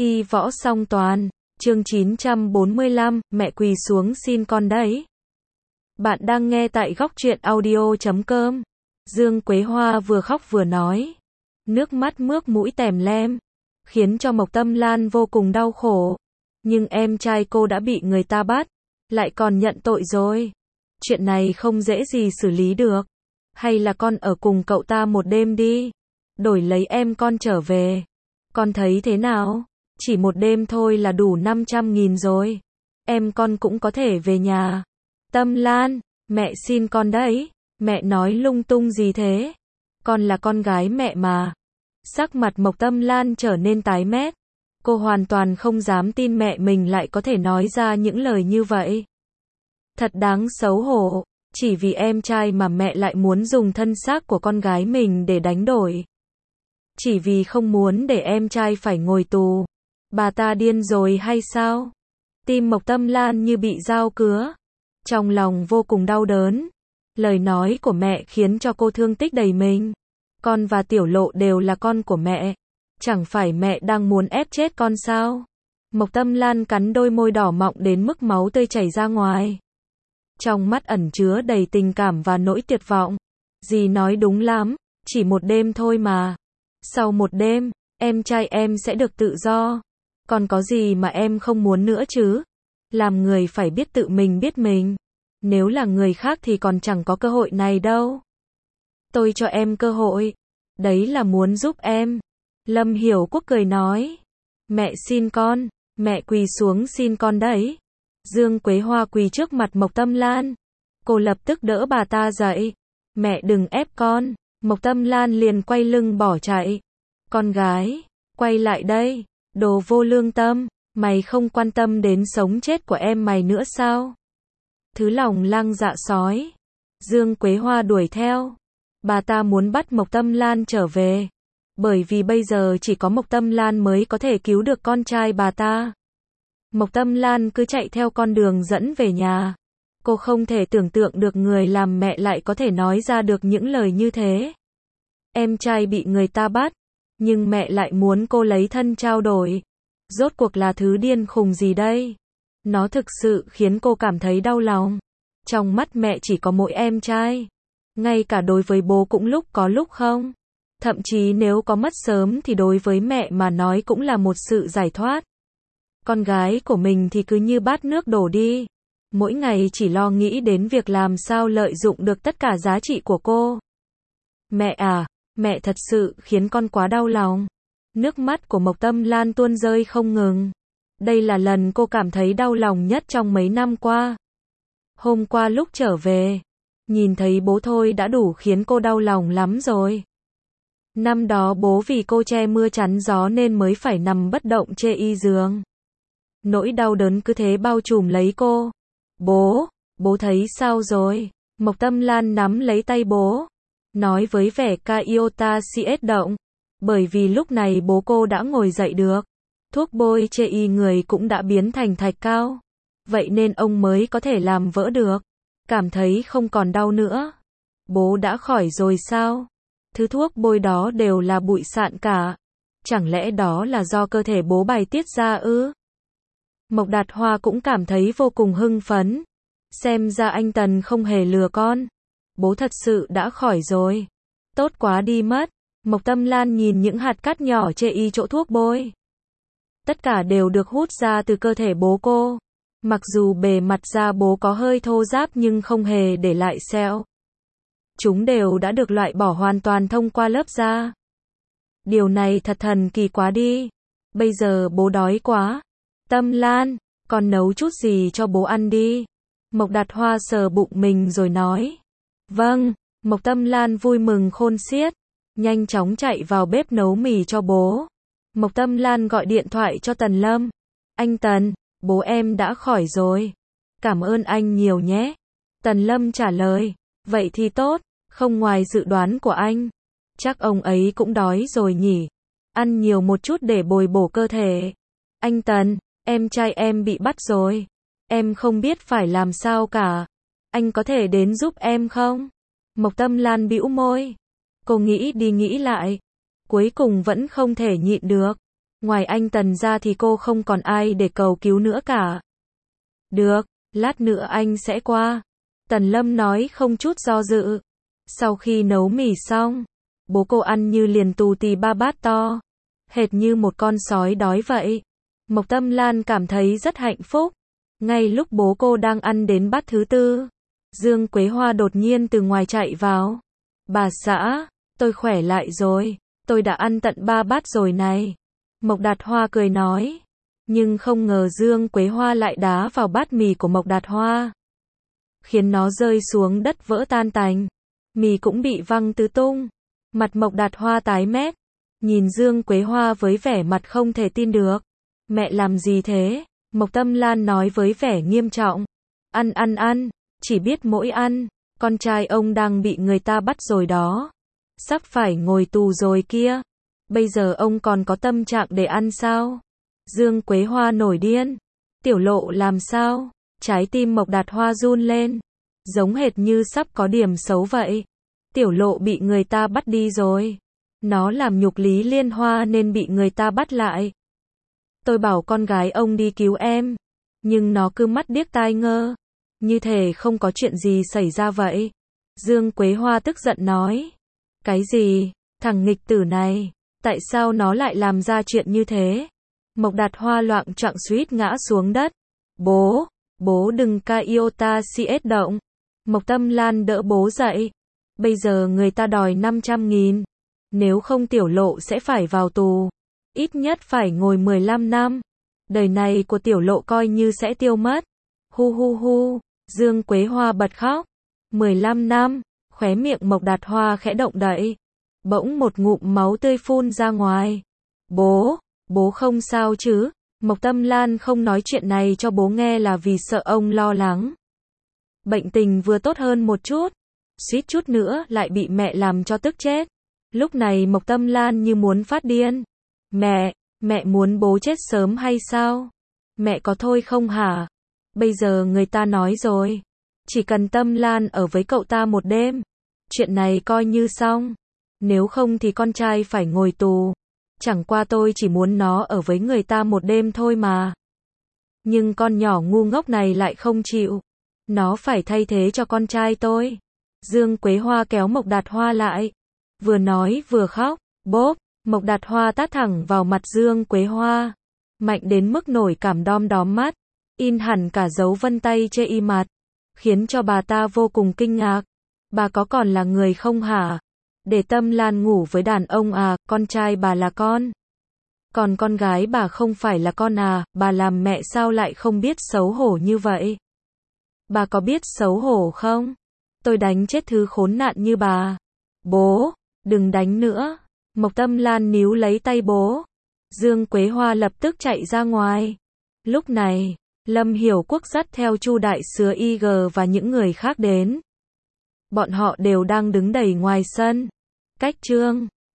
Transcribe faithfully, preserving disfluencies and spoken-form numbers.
Y võ song toàn, chương chín trăm bốn mươi lăm, mẹ quỳ xuống xin con đấy. Bạn đang nghe tại góc truyện audio chấm com. Dương Quế Hoa vừa khóc vừa nói. Nước mắt mướt mũi tèm lem. Khiến cho Mộc Tâm Lan vô cùng đau khổ. Nhưng em trai cô đã bị người ta bắt. Lại còn nhận tội rồi. Chuyện này không dễ gì xử lý được. Hay là con ở cùng cậu ta một đêm đi. Đổi lấy em con trở về. Con thấy thế nào? Chỉ một đêm thôi là đủ năm trăm nghìn rồi. Em con cũng có thể về nhà. Tâm Lan, mẹ xin con đấy. Mẹ nói lung tung gì thế? Con là con gái mẹ mà. Sắc mặt Mộc Tâm Lan trở nên tái mét. Cô hoàn toàn không dám tin mẹ mình lại có thể nói ra những lời như vậy. Thật đáng xấu hổ. Chỉ vì em trai mà mẹ lại muốn dùng thân xác của con gái mình để đánh đổi. Chỉ vì không muốn để em trai phải ngồi tù. Bà ta điên rồi hay sao? Tim Mộc Tâm Lan như bị dao cứa. Trong lòng vô cùng đau đớn. Lời nói của mẹ khiến cho cô thương tích đầy mình. Con và Tiểu Lộ đều là con của mẹ. Chẳng phải mẹ đang muốn ép chết con sao? Mộc Tâm Lan cắn đôi môi đỏ mọng đến mức máu tươi chảy ra ngoài. Trong mắt ẩn chứa đầy tình cảm và nỗi tuyệt vọng. Dì nói đúng lắm, chỉ một đêm thôi mà. Sau một đêm, em trai em sẽ được tự do. Còn có gì mà em không muốn nữa chứ? Làm người phải biết tự mình biết mình. Nếu là người khác thì còn chẳng có cơ hội này đâu. Tôi cho em cơ hội. Đấy là muốn giúp em. Lâm Hiểu Quốc cười nói. Mẹ xin con. Mẹ quỳ xuống xin con đấy. Dương Quế Hoa quỳ trước mặt Mộc Tâm Lan. Cô lập tức đỡ bà ta dậy. Mẹ đừng ép con. Mộc Tâm Lan liền quay lưng bỏ chạy. Con gái, quay lại đây. Đồ vô lương tâm. Mày không quan tâm đến sống chết của em mày nữa sao? Thứ lòng lang dạ sói. Dương Quế Hoa đuổi theo. Bà ta muốn bắt Mộc Tâm Lan trở về. Bởi vì bây giờ chỉ có Mộc Tâm Lan mới có thể cứu được con trai bà ta. Mộc Tâm Lan cứ chạy theo con đường dẫn về nhà. Cô không thể tưởng tượng được người làm mẹ lại có thể nói ra được những lời như thế. Em trai bị người ta bắt. Nhưng mẹ lại muốn cô lấy thân trao đổi. Rốt cuộc là thứ điên khùng gì đây? Nó thực sự khiến cô cảm thấy đau lòng. Trong mắt mẹ chỉ có mỗi em trai. Ngay cả đối với bố cũng lúc có lúc không. Thậm chí nếu có mất sớm thì đối với mẹ mà nói cũng là một sự giải thoát. Con gái của mình thì cứ như bát nước đổ đi. Mỗi ngày chỉ lo nghĩ đến việc làm sao lợi dụng được tất cả giá trị của cô. Mẹ à, mẹ thật sự khiến con quá đau lòng. Nước mắt của Mộc Tâm Lan tuôn rơi không ngừng. Đây là lần cô cảm thấy đau lòng nhất trong mấy năm qua. Hôm qua lúc trở về, nhìn thấy bố thôi đã đủ khiến cô đau lòng lắm rồi. Năm đó bố vì cô che mưa chắn gió nên mới phải nằm bất động chê y giường. Nỗi đau đớn cứ thế bao trùm lấy cô. Bố, bố thấy sao rồi? Mộc Tâm Lan nắm lấy tay bố. Nói với vẻ Iota siết động. Bởi vì lúc này bố cô đã ngồi dậy được. Thuốc bôi chê y người cũng đã biến thành thạch cao. Vậy nên ông mới có thể làm vỡ được. Cảm thấy không còn đau nữa. Bố đã khỏi rồi sao? Thứ thuốc bôi đó đều là bụi sạn cả. Chẳng lẽ đó là do cơ thể bố bài tiết ra ư? Mộc Đạt Hoa cũng cảm thấy vô cùng hưng phấn. Xem ra anh Tần không hề lừa con. Bố thật sự đã khỏi rồi. Tốt quá đi mất. Mộc Tâm Lan nhìn những hạt cát nhỏ chê y chỗ thuốc bôi. Tất cả đều được hút ra từ cơ thể bố cô. Mặc dù bề mặt da bố có hơi thô ráp nhưng không hề để lại sẹo. Chúng đều đã được loại bỏ hoàn toàn thông qua lớp da. Điều này thật thần kỳ quá đi. Bây giờ bố đói quá. Tâm Lan, con nấu chút gì cho bố ăn đi. Mộc Đạt Hoa sờ bụng mình rồi nói. Vâng, Mộc Tâm Lan vui mừng khôn xiết. Nhanh chóng chạy vào bếp nấu mì cho bố. Mộc Tâm Lan gọi điện thoại cho Tần Lâm. Anh Tần, bố em đã khỏi rồi. Cảm ơn anh nhiều nhé. Tần Lâm trả lời. Vậy thì tốt, không ngoài dự đoán của anh. Chắc ông ấy cũng đói rồi nhỉ. Ăn nhiều một chút để bồi bổ cơ thể. Anh Tần, em trai em bị bắt rồi. Em không biết phải làm sao cả. Anh có thể đến giúp em không? Mộc Tâm Lan bĩu môi. Cô nghĩ đi nghĩ lại. Cuối cùng vẫn không thể nhịn được. Ngoài anh Tần ra thì cô không còn ai để cầu cứu nữa cả. Được, lát nữa anh sẽ qua. Tần Lâm nói không chút do dự. Sau khi nấu mì xong, bố cô ăn như liền tù tì ba bát to, hệt như một con sói đói vậy. Mộc Tâm Lan cảm thấy rất hạnh phúc. Ngay lúc bố cô đang ăn đến bát thứ tư, Dương Quế Hoa đột nhiên từ ngoài chạy vào. Bà xã, tôi khỏe lại rồi, tôi đã ăn tận ba bát rồi này. Mộc Đạt Hoa cười nói. Nhưng không ngờ Dương Quế Hoa lại đá vào bát mì của Mộc Đạt Hoa, khiến nó rơi xuống đất vỡ tan tành. Mì cũng bị văng tứ tung. Mặt Mộc Đạt Hoa tái mét, nhìn Dương Quế Hoa với vẻ mặt không thể tin được. Mẹ làm gì thế? Mộc Tâm Lan nói với vẻ nghiêm trọng. Ăn ăn ăn, chỉ biết mỗi ăn. Con trai ông đang bị người ta bắt rồi đó. Sắp phải ngồi tù rồi kia. Bây giờ ông còn có tâm trạng để ăn sao? Dương Quế Hoa nổi điên. Tiểu Lộ làm sao? Trái tim Mộc Đạt Hoa run lên, giống hệt như sắp có điểm xấu vậy. Tiểu Lộ bị người ta bắt đi rồi. Nó làm nhục Lý Liên Hoa nên bị người ta bắt lại. Tôi bảo con gái ông đi cứu em, nhưng nó cứ mắt điếc tai ngơ, như thể không có chuyện gì xảy ra vậy. Dương Quế Hoa tức giận nói. Cái gì? Thằng nghịch tử này, tại sao nó lại làm ra chuyện như thế? Mộc Đạt Hoa loạng choạng suýt ngã xuống đất. Bố, bố đừng ca iota cs động. Mộc Tâm Lan đỡ bố dậy. Bây giờ người ta đòi năm trăm nghìn. Nếu không Tiểu Lộ sẽ phải vào tù. Ít nhất phải ngồi mười lăm năm. Đời này của Tiểu Lộ coi như sẽ tiêu mất. Hu hu hu, Dương Quế Hoa bật khóc. mười lăm năm, khóe miệng Mộc Đạt Hoa khẽ động đậy. Bỗng một ngụm máu tươi phun ra ngoài. Bố, bố không sao chứ? Mộc Tâm Lan không nói chuyện này cho bố nghe là vì sợ ông lo lắng. Bệnh tình vừa tốt hơn một chút, suýt chút nữa lại bị mẹ làm cho tức chết. Lúc này Mộc Tâm Lan như muốn phát điên. Mẹ, mẹ muốn bố chết sớm hay sao? Mẹ có thôi không hả? Bây giờ người ta nói rồi, chỉ cần Tâm Lan ở với cậu ta một đêm, chuyện này coi như xong. Nếu không thì con trai phải ngồi tù. Chẳng qua tôi chỉ muốn nó ở với người ta một đêm thôi mà. Nhưng con nhỏ ngu ngốc này lại không chịu. Nó phải thay thế cho con trai tôi. Dương Quế Hoa kéo Mộc Đạt Hoa lại, vừa nói vừa khóc. Bốp, Mộc Đạt Hoa tát thẳng vào mặt Dương Quế Hoa, mạnh đến mức nổi cảm đom đóm mắt, in hẳn cả dấu vân tay chê y mặt, khiến cho bà ta vô cùng kinh ngạc. Bà có còn là người không hả? Để Tâm Lan ngủ với đàn ông à? Con trai bà là con, còn con gái bà không phải là con à? Bà làm mẹ sao lại không biết xấu hổ như vậy? Bà có biết xấu hổ không? Tôi đánh chết thứ khốn nạn như bà. Bố, đừng đánh nữa. Mộc Tâm Lan níu lấy tay bố. Dương Quế Hoa lập tức chạy ra ngoài. Lúc này, Lâm Hiểu Quốc dắt theo Chu đại sứ i giê và những người khác đến. Bọn họ đều đang đứng đầy ngoài sân. Cách chương